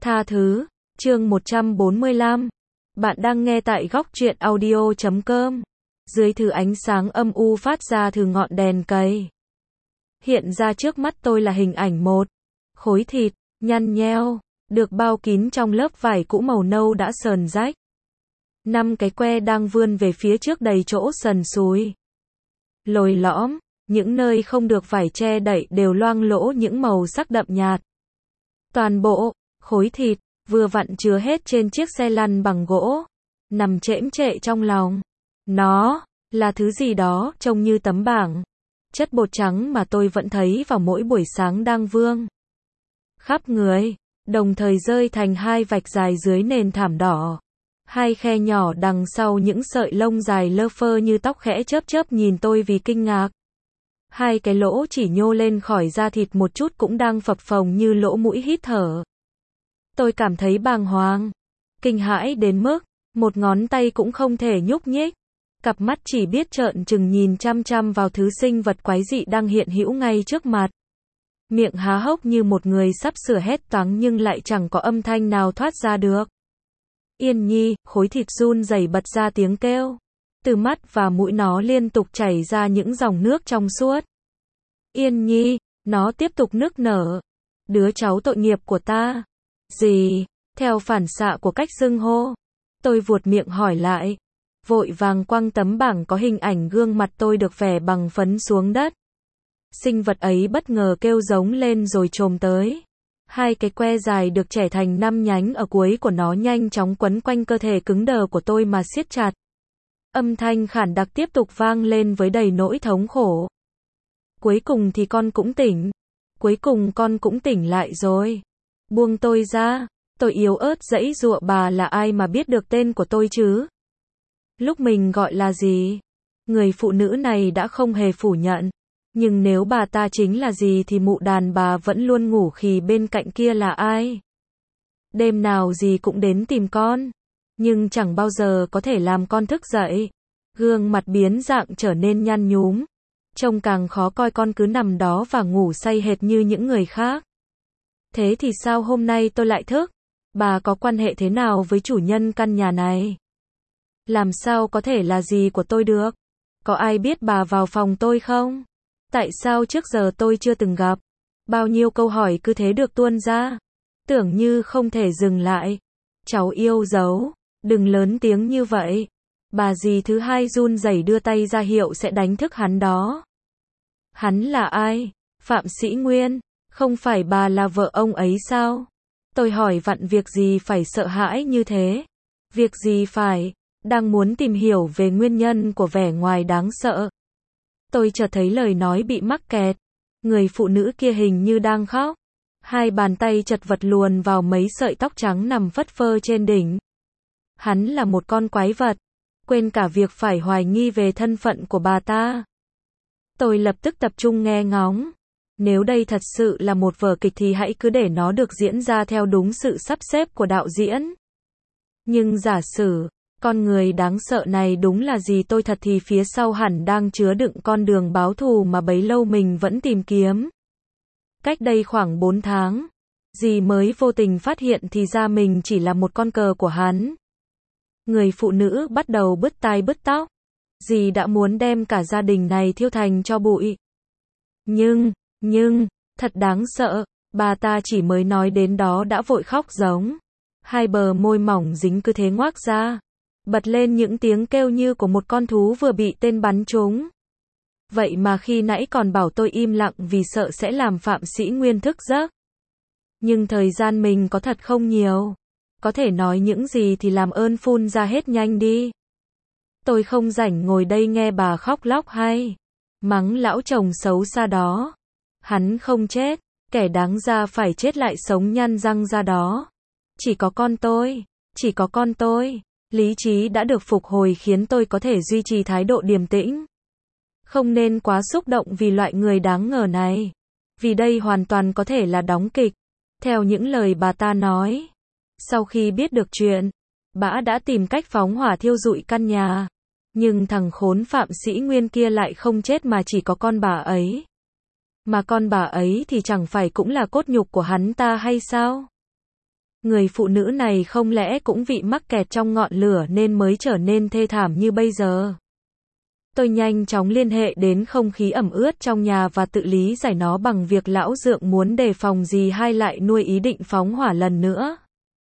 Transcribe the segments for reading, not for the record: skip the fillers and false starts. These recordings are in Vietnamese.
Tha thứ, chương 145. Bạn đang nghe tại góc truyện audio.com. Dưới thứ ánh sáng âm u phát ra từ ngọn đèn cầy. Hiện ra trước mắt tôi là hình ảnh một khối thịt, nhăn nheo, được bao kín trong lớp vải cũ màu nâu đã sờn rách. 5 cái que đang vươn về phía trước đầy chỗ sần sùi. Lồi lõm, những nơi không được vải che đậy đều loang lỗ những màu sắc đậm nhạt. Toàn bộ khối thịt vừa vặn chứa hết trên chiếc xe lăn bằng gỗ, nằm chễm chệ trong lòng. Nó là thứ gì đó trông như tấm bảng, chất bột trắng mà tôi vẫn thấy vào mỗi buổi sáng đang vương khắp người, đồng thời rơi thành hai vạch dài dưới nền thảm đỏ. Hai khe nhỏ đằng sau những sợi lông dài lơ phơ như tóc khẽ chớp chớp nhìn tôi vì kinh ngạc. Hai cái lỗ chỉ nhô lên khỏi da thịt một chút cũng đang phập phồng như lỗ mũi hít thở. Tôi cảm thấy bàng hoàng, kinh hãi đến mức một ngón tay cũng không thể nhúc nhích. Cặp mắt chỉ biết trợn trừng nhìn chăm chăm vào thứ sinh vật quái dị đang hiện hữu ngay trước mặt. Miệng há hốc như một người sắp sửa hét toáng nhưng lại chẳng có âm thanh nào thoát ra được. Yên Nhi, khối thịt run rẩy bật ra tiếng kêu. Từ mắt và mũi nó liên tục chảy ra những dòng nước trong suốt. Yên Nhi, nó tiếp tục nức nở. Đứa cháu tội nghiệp của ta. Gì? Theo phản xạ của cách xưng hô, tôi vuột miệng hỏi lại. Vội vàng quăng tấm bảng có hình ảnh gương mặt tôi được vẽ bằng phấn xuống đất. Sinh vật ấy bất ngờ kêu giống lên rồi chồm tới. Hai cái que dài được chẻ thành 5 nhánh ở cuối của nó nhanh chóng quấn quanh cơ thể cứng đờ của tôi mà siết chặt. Âm thanh khản đặc tiếp tục vang lên với đầy nỗi thống khổ. Cuối cùng thì con cũng tỉnh. Cuối cùng con cũng tỉnh lại rồi. Buông tôi ra. Tôi yếu ớt giãy giụa, bà là ai mà biết được tên của tôi chứ? Lúc mình gọi là gì? Người phụ nữ này đã không hề phủ nhận. Nhưng nếu bà ta chính là gì thì mụ đàn bà vẫn luôn ngủ khì bên cạnh kia là ai? Đêm nào gì cũng đến tìm con. Nhưng chẳng bao giờ có thể làm con thức dậy. Gương mặt biến dạng trở nên nhăn nhúm. Trông càng khó coi, con cứ nằm đó và ngủ say hệt như những người khác. Thế thì sao hôm nay tôi lại thức? Bà có quan hệ thế nào với chủ nhân căn nhà này? Làm sao có thể là gì của tôi được? Có ai biết bà vào phòng tôi không? Tại sao trước giờ tôi chưa từng gặp? Bao nhiêu câu hỏi cứ thế được tuôn ra. Tưởng như không thể dừng lại. Cháu yêu dấu, đừng lớn tiếng như vậy. Bà dì thứ hai run rẩy đưa tay ra hiệu sẽ đánh thức hắn đó. Hắn là ai? Phạm Sĩ Nguyên. Không phải bà là vợ ông ấy sao? Tôi hỏi vặn việc gì phải sợ hãi như thế? Việc gì phải? Đang muốn tìm hiểu về nguyên nhân của vẻ ngoài đáng sợ. Tôi chợt thấy lời nói bị mắc kẹt. Người phụ nữ kia hình như đang khóc. Hai bàn tay chật vật luồn vào mấy sợi tóc trắng nằm phất phơ trên đỉnh. Hắn là một con quái vật. Quên cả việc phải hoài nghi về thân phận của bà ta. Tôi lập tức tập trung nghe ngóng. Nếu đây thật sự là một vở kịch thì hãy cứ để nó được diễn ra theo đúng sự sắp xếp của đạo diễn. Nhưng giả sử con người đáng sợ này đúng là gì tôi thật thì phía sau hẳn đang chứa đựng con đường báo thù mà bấy lâu mình vẫn tìm kiếm. Cách đây khoảng 4 tháng, dì mới vô tình phát hiện thì ra mình chỉ là một con cờ của hắn. Người phụ nữ bắt đầu bứt tai bứt tóc. Dì đã muốn đem cả gia đình này thiêu thành tro bụi. Nhưng, thật đáng sợ, bà ta chỉ mới nói đến đó đã vội khóc giống. Hai bờ môi mỏng dính cứ thế ngoác ra. Bật lên những tiếng kêu như của một con thú vừa bị tên bắn trúng. Vậy mà khi nãy còn bảo tôi im lặng vì sợ sẽ làm Phạm Sĩ Nguyên thức giấc. Nhưng thời gian mình có thật không nhiều. Có thể nói những gì thì làm ơn phun ra hết nhanh đi. Tôi không rảnh ngồi đây nghe bà khóc lóc hay mắng lão chồng xấu xa đó. Hắn không chết, kẻ đáng ra phải chết lại sống nhăn răng ra đó. Chỉ có con tôi. Lý trí đã được phục hồi khiến tôi có thể duy trì thái độ điềm tĩnh. Không nên quá xúc động vì loại người đáng ngờ này. Vì đây hoàn toàn có thể là đóng kịch. Theo những lời bà ta nói. Sau khi biết được chuyện, bà đã tìm cách phóng hỏa thiêu rụi căn nhà. Nhưng thằng khốn Phạm Sĩ Nguyên kia lại không chết mà chỉ có con bà ấy. Mà con bà ấy thì chẳng phải cũng là cốt nhục của hắn ta hay sao? Người phụ nữ này không lẽ cũng bị mắc kẹt trong ngọn lửa nên mới trở nên thê thảm như bây giờ. Tôi nhanh chóng liên hệ đến không khí ẩm ướt trong nhà và tự lý giải nó bằng việc lão dượng muốn đề phòng dì hai lại nuôi ý định phóng hỏa lần nữa.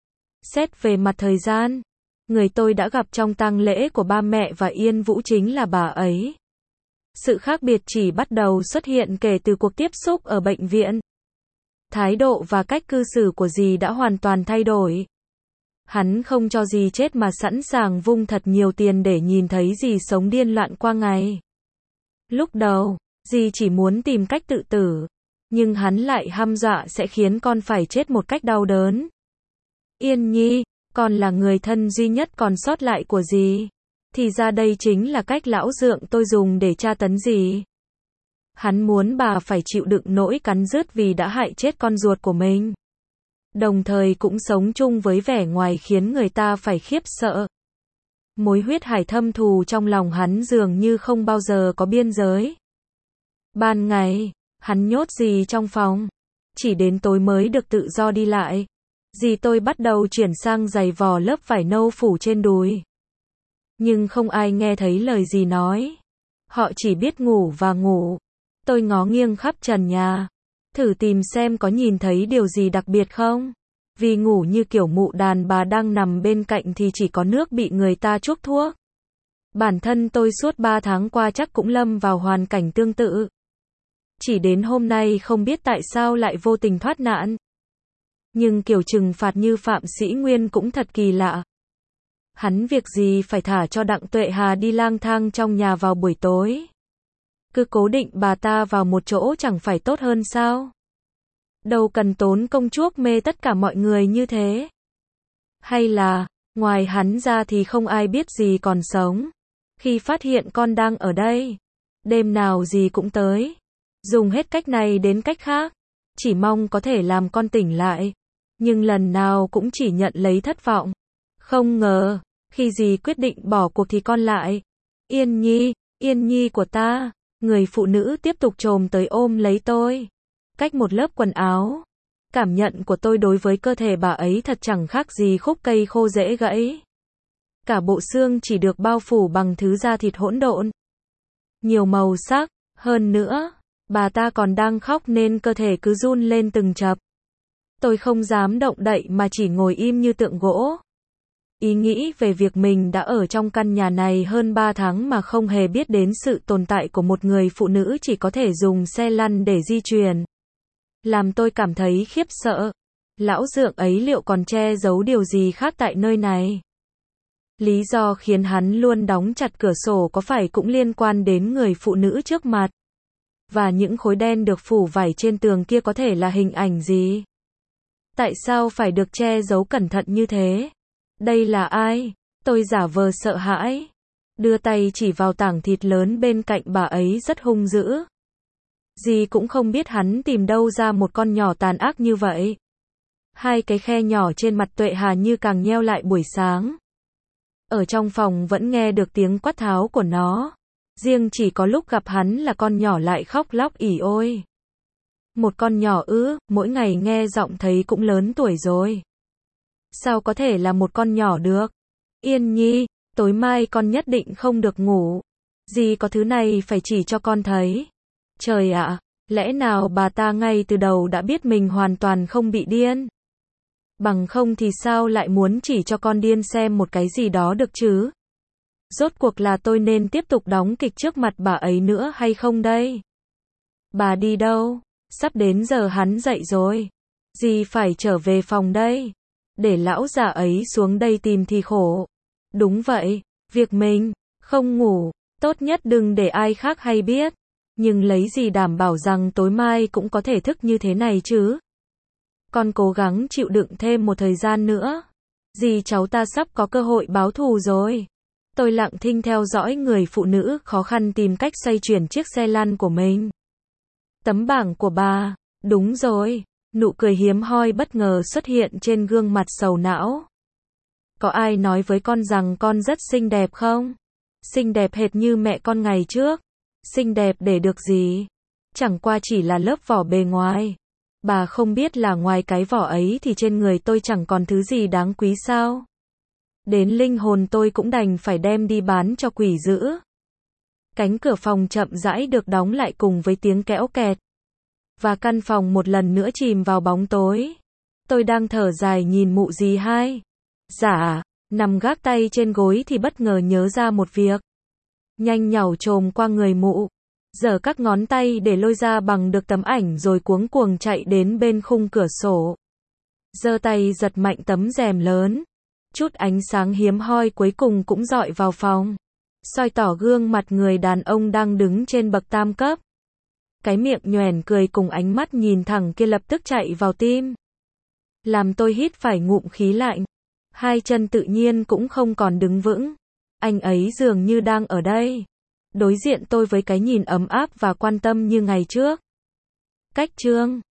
Xét về mặt thời gian, người tôi đã gặp trong tang lễ của ba mẹ và Yên Vũ chính là bà ấy. Sự khác biệt chỉ bắt đầu xuất hiện kể từ cuộc tiếp xúc ở bệnh viện. Thái độ và cách cư xử của dì đã hoàn toàn thay đổi. Hắn không cho dì chết mà sẵn sàng vung thật nhiều tiền để nhìn thấy dì sống điên loạn qua ngày. Lúc đầu, dì chỉ muốn tìm cách tự tử, nhưng hắn lại hăm dọa sẽ khiến con phải chết một cách đau đớn. Yên Nhi, con là người thân duy nhất còn sót lại của dì. Thì ra đây chính là cách lão dượng tôi dùng để tra tấn dì. Hắn muốn bà phải chịu đựng nỗi cắn rứt vì đã hại chết con ruột của mình. Đồng thời cũng sống chung với vẻ ngoài khiến người ta phải khiếp sợ. Mối huyết hải thâm thù trong lòng hắn dường như không bao giờ có biên giới. Ban ngày, hắn nhốt dì trong phòng. Chỉ đến tối mới được tự do đi lại. Dì tôi bắt đầu chuyển sang giày vò lớp vải nâu phủ trên đùi. Nhưng không ai nghe thấy lời dì nói. Họ chỉ biết ngủ và ngủ. Tôi ngó nghiêng khắp trần nhà. Thử tìm xem có nhìn thấy điều gì đặc biệt không. Vì ngủ như kiểu mụ đàn bà đang nằm bên cạnh thì chỉ có nước bị người ta chuốc thuốc. Bản thân tôi suốt 3 tháng qua chắc cũng lâm vào hoàn cảnh tương tự. Chỉ đến hôm nay không biết tại sao lại vô tình thoát nạn. Nhưng kiểu trừng phạt như Phạm Sĩ Nguyên cũng thật kỳ lạ. Hắn việc gì phải thả cho Đặng Tuệ Hà đi lang thang trong nhà vào buổi tối. Cứ cố định bà ta vào một chỗ chẳng phải tốt hơn sao? Đâu cần tốn công chuốc mê tất cả mọi người như thế. Hay là, ngoài hắn ra thì không ai biết dì còn sống. Khi phát hiện con đang ở đây, đêm nào dì cũng tới. Dùng hết cách này đến cách khác. Chỉ mong có thể làm con tỉnh lại. Nhưng lần nào cũng chỉ nhận lấy thất vọng. Không ngờ, khi dì quyết định bỏ cuộc thì con lại. Yên Nhi của ta. Người phụ nữ tiếp tục chồm tới ôm lấy tôi. Cách một lớp quần áo. Cảm nhận của tôi đối với cơ thể bà ấy thật chẳng khác gì khúc cây khô dễ gãy. Cả bộ xương chỉ được bao phủ bằng thứ da thịt hỗn độn. Nhiều màu sắc, hơn nữa, bà ta còn đang khóc nên cơ thể cứ run lên từng chập. Tôi không dám động đậy mà chỉ ngồi im như tượng gỗ. Ý nghĩ về việc mình đã ở trong căn nhà này hơn 3 tháng mà không hề biết đến sự tồn tại của một người phụ nữ chỉ có thể dùng xe lăn để di chuyển. Làm tôi cảm thấy khiếp sợ. Lão dượng ấy liệu còn che giấu điều gì khác tại nơi này? Lý do khiến hắn luôn đóng chặt cửa sổ có phải cũng liên quan đến người phụ nữ trước mặt? Và những khối đen được phủ vải trên tường kia có thể là hình ảnh gì? Tại sao phải được che giấu cẩn thận như thế? Đây là ai? Tôi giả vờ sợ hãi. Đưa tay chỉ vào tảng thịt lớn bên cạnh bà ấy rất hung dữ. Dì cũng không biết hắn tìm đâu ra một con nhỏ tàn ác như vậy. Hai cái khe nhỏ trên mặt Tuệ Hà như càng nheo lại buổi sáng. Ở trong phòng vẫn nghe được tiếng quát tháo của nó. Riêng chỉ có lúc gặp hắn là con nhỏ lại khóc lóc ỉ ôi. Một con nhỏ ư, mỗi ngày nghe giọng thấy cũng lớn tuổi rồi. Sao có thể là một con nhỏ được? Yên Nhi, tối mai con nhất định không được ngủ. Dì có thứ này phải chỉ cho con thấy. Trời ạ, lẽ nào bà ta ngay từ đầu đã biết mình hoàn toàn không bị điên? Bằng không thì sao lại muốn chỉ cho con điên xem một cái gì đó được chứ? Rốt cuộc là tôi nên tiếp tục đóng kịch trước mặt bà ấy nữa hay không đây? Bà đi đâu? Sắp đến giờ hắn dậy rồi. Dì phải trở về phòng đây. Để lão già ấy xuống đây tìm thì khổ. Đúng vậy, việc mình không ngủ, tốt nhất đừng để ai khác hay biết. Nhưng lấy gì đảm bảo rằng tối mai cũng có thể thức như thế này chứ? Con cố gắng chịu đựng thêm một thời gian nữa. Dì cháu ta sắp có cơ hội báo thù rồi. Tôi lặng thinh theo dõi người phụ nữ khó khăn tìm cách xoay chuyển chiếc xe lăn của mình. Tấm bảng của bà, đúng rồi. Nụ cười hiếm hoi bất ngờ xuất hiện trên gương mặt sầu não. Có ai nói với con rằng con rất xinh đẹp không? Xinh đẹp hệt như mẹ con ngày trước. Xinh đẹp để được gì? Chẳng qua chỉ là lớp vỏ bề ngoài. Bà không biết là ngoài cái vỏ ấy thì trên người tôi chẳng còn thứ gì đáng quý sao? Đến linh hồn tôi cũng đành phải đem đi bán cho quỷ dữ. Cánh cửa phòng chậm rãi được đóng lại cùng với tiếng kéo kẹt. Và căn phòng một lần nữa chìm vào bóng tối. Tôi đang thở dài nhìn mụ dì hai. Dạ, nằm gác tay trên gối thì bất ngờ nhớ ra một việc. Nhanh nhảu chồm qua người mụ. Giở các ngón tay để lôi ra bằng được tấm ảnh rồi cuống cuồng chạy đến bên khung cửa sổ. Giơ tay giật mạnh tấm rèm lớn. Chút ánh sáng hiếm hoi cuối cùng cũng dọi vào phòng. Soi tỏ gương mặt người đàn ông đang đứng trên bậc tam cấp. Cái miệng nhoẻn cười cùng ánh mắt nhìn thẳng kia lập tức chạy vào tim. Làm tôi hít phải ngụm khí lạnh. Hai chân tự nhiên cũng không còn đứng vững. Anh ấy dường như đang ở đây. Đối diện tôi với cái nhìn ấm áp và quan tâm như ngày trước. Cách chương